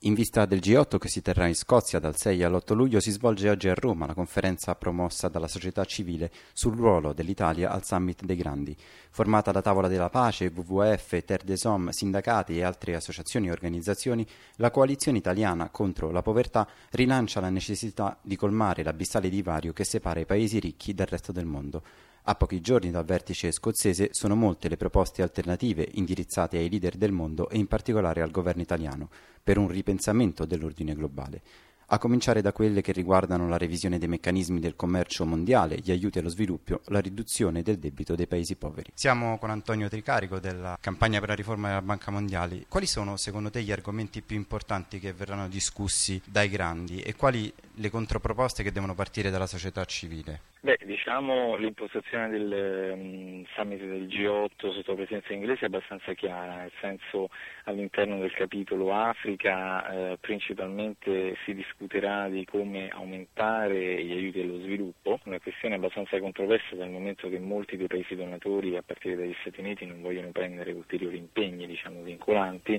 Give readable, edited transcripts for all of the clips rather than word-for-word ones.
In vista del G8 che si terrà in Scozia dal 6 all'8 luglio si svolge oggi a Roma la conferenza promossa dalla società civile sul ruolo dell'Italia al Summit dei Grandi. Formata da Tavola della Pace, WWF, Terre des Hommes, sindacati e altre associazioni e organizzazioni, la coalizione italiana contro la povertà rilancia la necessità di colmare l'abissale divario che separa i paesi ricchi dal resto del mondo. A pochi giorni dal vertice scozzese sono molte le proposte alternative indirizzate ai leader del mondo e in particolare al governo italiano per un ripensamento dell'ordine globale, a cominciare da quelle che riguardano la revisione dei meccanismi del commercio mondiale, gli aiuti allo sviluppo, la riduzione del debito dei paesi poveri. Siamo con Antonio Tricarico della campagna per la riforma della Banca Mondiale. Quali sono secondo te gli argomenti più importanti che verranno discussi dai grandi e quali le controproposte che devono partire dalla società civile? Diciamo l'impostazione del summit del G8 sotto la presidenza inglese è abbastanza chiara, nel senso all'interno del capitolo Africa principalmente si discuterà di come aumentare gli aiuti allo sviluppo, una questione abbastanza controversa dal momento che molti dei paesi donatori, a partire dagli Stati Uniti, non vogliono prendere ulteriori impegni vincolanti,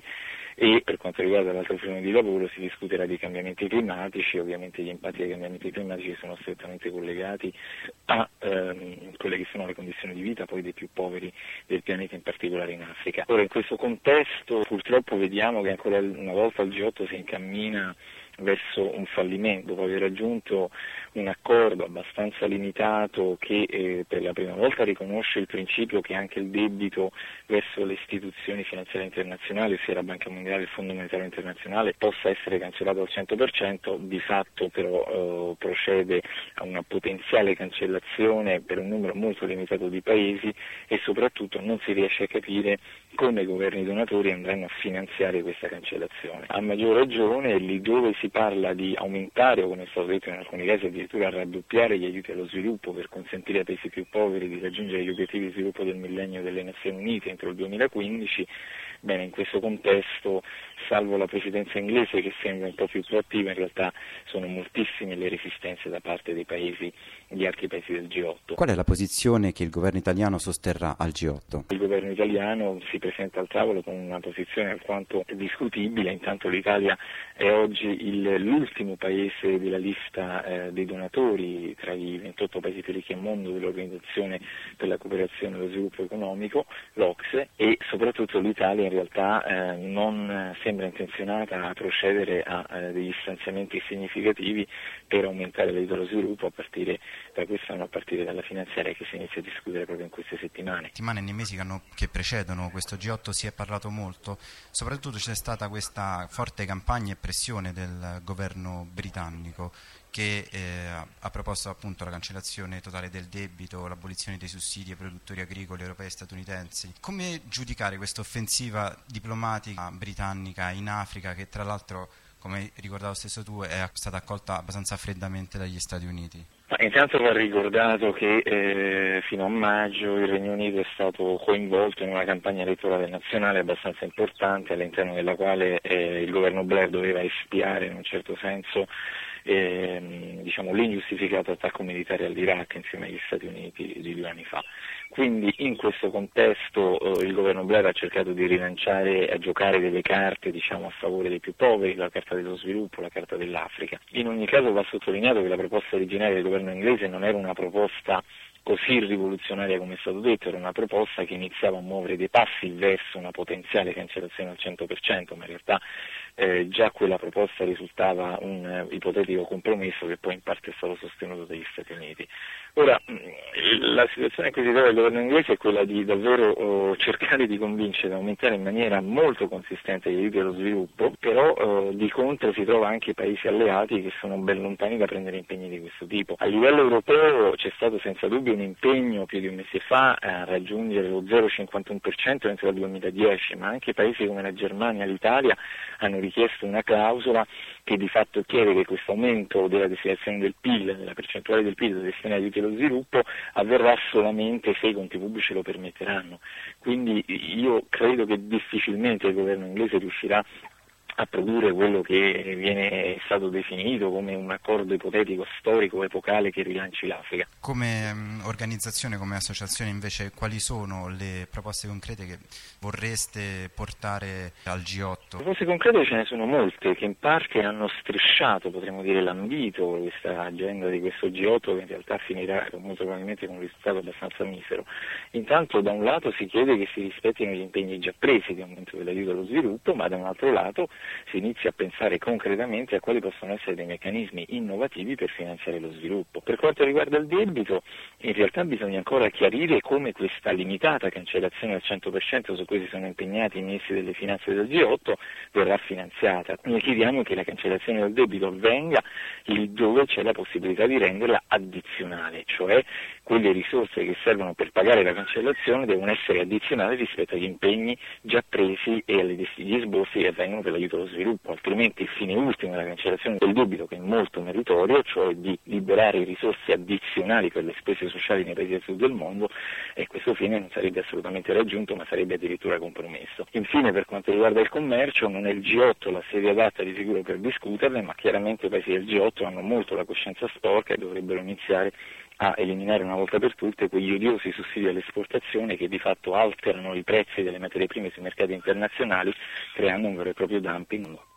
e per quanto riguarda l'altro filone di lavoro si discuterà di cambiamenti climatici. Ovviamente gli impatti dei cambiamenti climatici sono strettamente collegati a quelle che sono le condizioni di vita poi dei più poveri del pianeta, in particolare in Africa. Ora, in questo contesto purtroppo vediamo che ancora una volta il G8 si incammina verso un fallimento, dopo aver raggiunto un accordo abbastanza limitato che per la prima volta riconosce il principio che anche il debito verso le istituzioni finanziarie internazionali, sia la Banca Mondiale e il Fondo Monetario Internazionale, possa essere cancellato al 100%, di fatto però procede a una potenziale cancellazione per un numero molto limitato di paesi e soprattutto non si riesce a capire come i governi donatori andranno a finanziare questa cancellazione. A maggior ragione lì dove si parla di aumentare, o come è stato detto in alcuni casi addirittura raddoppiare gli aiuti allo sviluppo per consentire ai paesi più poveri di raggiungere gli obiettivi di sviluppo del millennio delle Nazioni Unite entro il 2015, in questo contesto, salvo la presidenza inglese che sembra un po' più proattiva, in realtà sono moltissime le resistenze da parte dei paesi, di altri paesi del G8. Qual è la posizione che il governo italiano sosterrà al G8? Il governo italiano si presenta al tavolo con una posizione alquanto discutibile. Intanto l'Italia è oggi l'ultimo paese della lista dei donatori tra i 28 paesi più ricchi al mondo dell'Organizzazione per la cooperazione e lo sviluppo economico, l'OCSE, e soprattutto l'Italia in realtà non sembra intenzionata a procedere a degli stanziamenti significativi per aumentare l'aiuto allo sviluppo a partire da quest'anno, a partire dalla finanziaria che si inizia a discutere proprio in queste settimane. Nei mesi che precedono questo G8 si è parlato molto, soprattutto c'è stata questa forte campagna e pressione del governo britannico che ha proposto appunto la cancellazione totale del debito, l'abolizione dei sussidi ai produttori agricoli europei e statunitensi. Come giudicare questa offensiva diplomatica britannica in Africa che tra l'altro, come ricordavo stesso tu, è stata accolta abbastanza freddamente dagli Stati Uniti? Intanto va ricordato che fino a maggio il Regno Unito è stato coinvolto in una campagna elettorale nazionale abbastanza importante, all'interno della quale il governo Blair doveva espiare in un certo senso l'ingiustificato attacco militare all'Iraq insieme agli Stati Uniti di 2 anni fa. Quindi in questo contesto il governo Blair ha cercato di rilanciare, a giocare delle carte a favore dei più poveri, la carta dello sviluppo, la carta dell'Africa. In ogni caso va sottolineato che la proposta originaria del governo inglese non era una proposta così rivoluzionaria come è stato detto, era una proposta che iniziava a muovere dei passi verso una potenziale cancellazione al 100%, ma in realtà già quella proposta risultava un ipotetico compromesso che poi in parte è stato sostenuto dagli Stati Uniti. Ora, la situazione in cui si trova il governo inglese è quella di davvero cercare di convincere ad aumentare in maniera molto consistente gli aiuti allo sviluppo, però di contro si trova anche i paesi alleati che sono ben lontani da prendere impegni di questo tipo. A livello europeo c'è stato senza dubbio un impegno più di un mese fa a raggiungere lo 0,51% entro il 2010, ma anche paesi come la Germania e l'Italia hanno richiesto una clausola che di fatto chiede che questo aumento della destinazione del PIL, della percentuale del PIL da destinare agli aiuti allo sviluppo, avverrà solamente se i conti pubblici lo permetteranno. Quindi io credo che difficilmente il governo inglese riuscirà a produrre quello che è stato definito come un accordo ipotetico storico epocale che rilanci l'Africa. Come organizzazione, come associazione invece, quali sono le proposte concrete che vorreste portare al G8? Proposte concrete ce ne sono molte che in parte hanno strisciato, potremmo dire lambito, questa agenda di questo G8 che in realtà finirà molto probabilmente con un risultato abbastanza misero. Intanto da un lato si chiede che si rispettino gli impegni già presi di aumento dell'aiuto allo sviluppo, ma da un altro lato si inizia a pensare concretamente a quali possono essere dei meccanismi innovativi per finanziare lo sviluppo. Per quanto riguarda il debito, in realtà bisogna ancora chiarire come questa limitata cancellazione al 100% su cui si sono impegnati i ministri delle finanze del G8 verrà finanziata. Noi chiediamo che la cancellazione del debito avvenga lì dove c'è la possibilità di renderla addizionale, cioè quelle risorse che servono per pagare la cancellazione devono essere addizionali rispetto agli impegni già presi e agli esborsi che avvengono per l'aiuto allo sviluppo, altrimenti il fine ultimo della cancellazione del debito, che è molto meritorio, cioè di liberare risorse addizionali per le spese sociali nei paesi del sud del mondo, e questo fine non sarebbe assolutamente raggiunto, ma sarebbe addirittura compromesso. Infine, per quanto riguarda il commercio, non è il G8 la sede adatta di sicuro per discuterne, ma chiaramente i paesi del G8 hanno molto la coscienza sporca e dovrebbero iniziare a eliminare una volta per tutte quegli odiosi sussidi all'esportazione che di fatto alterano i prezzi delle materie prime sui mercati internazionali, creando un vero e proprio dumping.